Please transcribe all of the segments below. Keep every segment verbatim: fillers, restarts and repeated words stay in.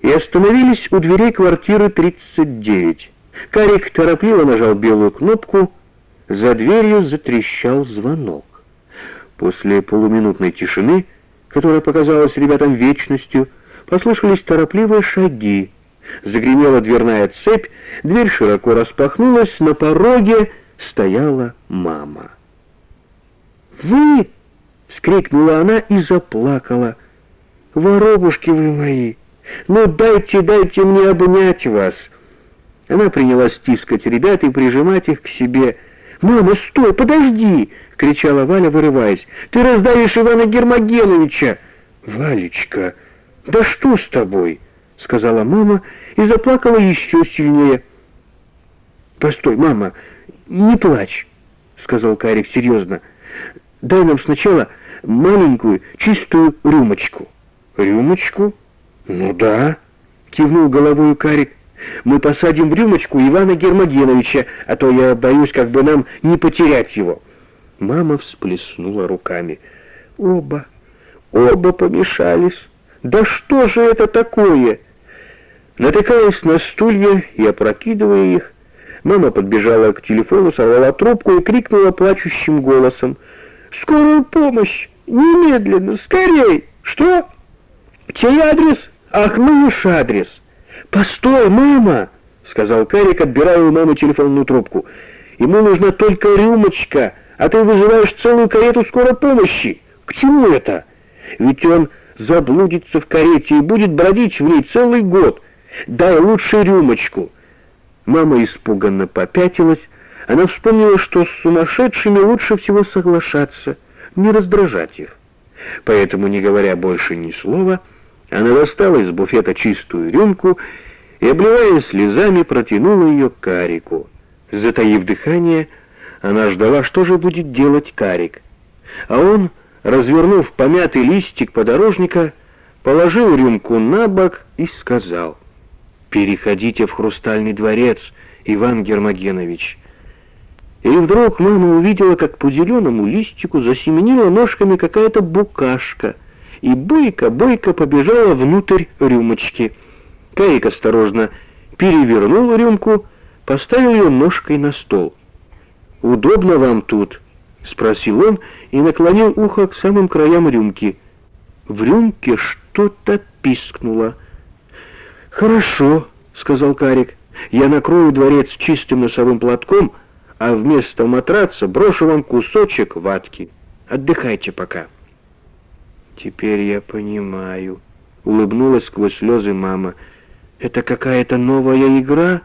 и остановились у дверей квартиры тридцать девять. Карик торопливо нажал белую кнопку, за дверью затрещал звонок. После полуминутной тишины, которая показалась ребятам вечностью, послышались торопливые шаги. Загремела дверная цепь, дверь широко распахнулась, на пороге стояла мама. «Вы!» — вскрикнула она и заплакала. «Воробушки вы мои! Ну дайте, дайте мне обнять вас!» Она принялась стискать ребят и прижимать их к себе. «Мама, стой, подожди!» — кричала Валя, вырываясь. «Ты раздавишь Ивана Гермогеновича!» «Валечка, да что с тобой?» — сказала мама и заплакала еще сильнее. «Постой, мама, не плачь», — сказал Карик серьезно. «Дай нам сначала маленькую чистую рюмочку». «Рюмочку? Ну да», — кивнул головой Карик. «Мы посадим в рюмочку Ивана Гермогеновича, а то я боюсь, как бы нам не потерять его». Мама всплеснула руками. «Оба, оба помешались. Да что же это такое?» Натыкаясь на стулья и опрокидывая их, мама подбежала к телефону, сорвала трубку и крикнула плачущим голосом: «Скорую помощь! Немедленно! Скорей!» «Что? Чей адрес?» «Ах, наш адрес!» «Постой, мама!» — сказал Карик, отбирая у мамы телефонную трубку. «Ему нужна только рюмочка, а ты вызываешь целую карету скорой помощи. К чему это? Ведь он заблудится в карете и будет бродить в ней целый год. Дай лучше рюмочку». Мама испуганно попятилась. Она вспомнила, что с сумасшедшими лучше всего соглашаться, не раздражать их. Поэтому, не говоря больше ни слова, она достала из буфета чистую рюмку и, обливая слезами, протянула ее к Карику. Затаив дыхание, она ждала, что же будет делать Карик. А он, развернув помятый листик подорожника, положил рюмку на бок и сказал: «Переходите в Хрустальный дворец, Иван Гермогенович». И вдруг мама увидела, как по зеленому листику засеменила ножками какая-то букашка и бойко-бойко побежала внутрь рюмочки. Карик осторожно перевернул рюмку, поставил ее ножкой на стол. «Удобно вам тут?» — спросил он и наклонил ухо к самым краям рюмки. В рюмке что-то пискнуло. «Хорошо», — сказал Карик, — «я накрою дворец чистым носовым платком, а вместо матраца брошу вам кусочек ватки. Отдыхайте пока». «Теперь я понимаю», — улыбнулась сквозь слезы мама. «Это какая-то новая игра?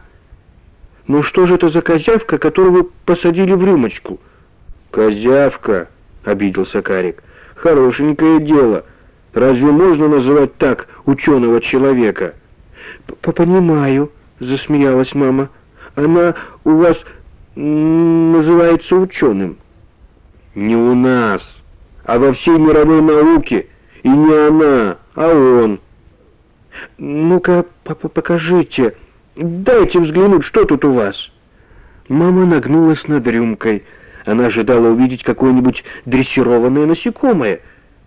Ну что же это за козявка, которую вы посадили в рюмочку?» «Козявка», — обиделся Карик, — «хорошенькое дело. Разве можно называть так ученого человека?» «Понимаю», — засмеялась мама. «Она у вас называется ученым». «Не у нас, а во всей мировой науке. И не она, а он». «Ну-ка, покажите, дайте взглянуть, что тут у вас». Мама нагнулась над рюмкой. Она ожидала увидеть какое-нибудь дрессированное насекомое.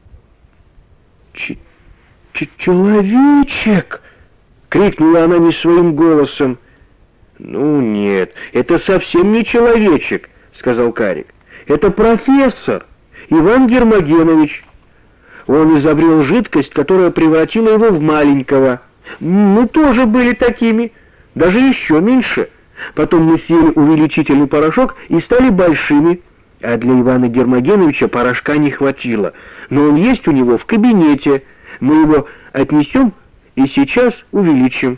Ч -ч «Человечек!» — крикнула она не своим голосом. «Ну нет, это совсем не человечек», — сказал Карик. «Это профессор Иван Гермогенович. Он изобрел жидкость, которая превратила его в маленького. Мы тоже были такими, даже еще меньше. Потом мы съели увеличительный порошок и стали большими. А для Ивана Гермогеновича порошка не хватило. Но он есть у него в кабинете. Мы его отнесем и сейчас увеличим».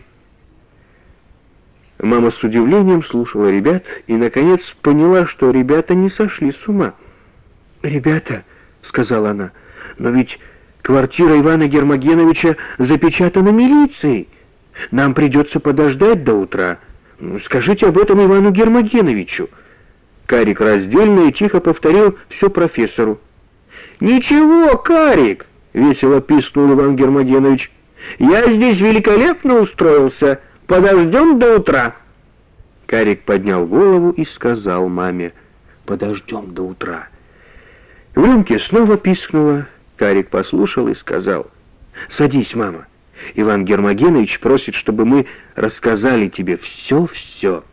Мама с удивлением слушала ребят и, наконец, поняла, что ребята не сошли с ума. «Ребята», — сказала она, — «но ведь квартира Ивана Гермогеновича запечатана милицией. Нам придется подождать до утра. Скажите об этом Ивану Гермогеновичу». Карик раздельно и тихо повторил все профессору. «Ничего, Карик!» — весело пискнул Иван Гермогенович. «Я здесь великолепно устроился. Подождем до утра». Карик поднял голову и сказал маме: «Подождем до утра». В рюмке снова пискнуло. Карик послушал и сказал: «Садись, мама. Иван Гермогенович просит, чтобы мы рассказали тебе все-все».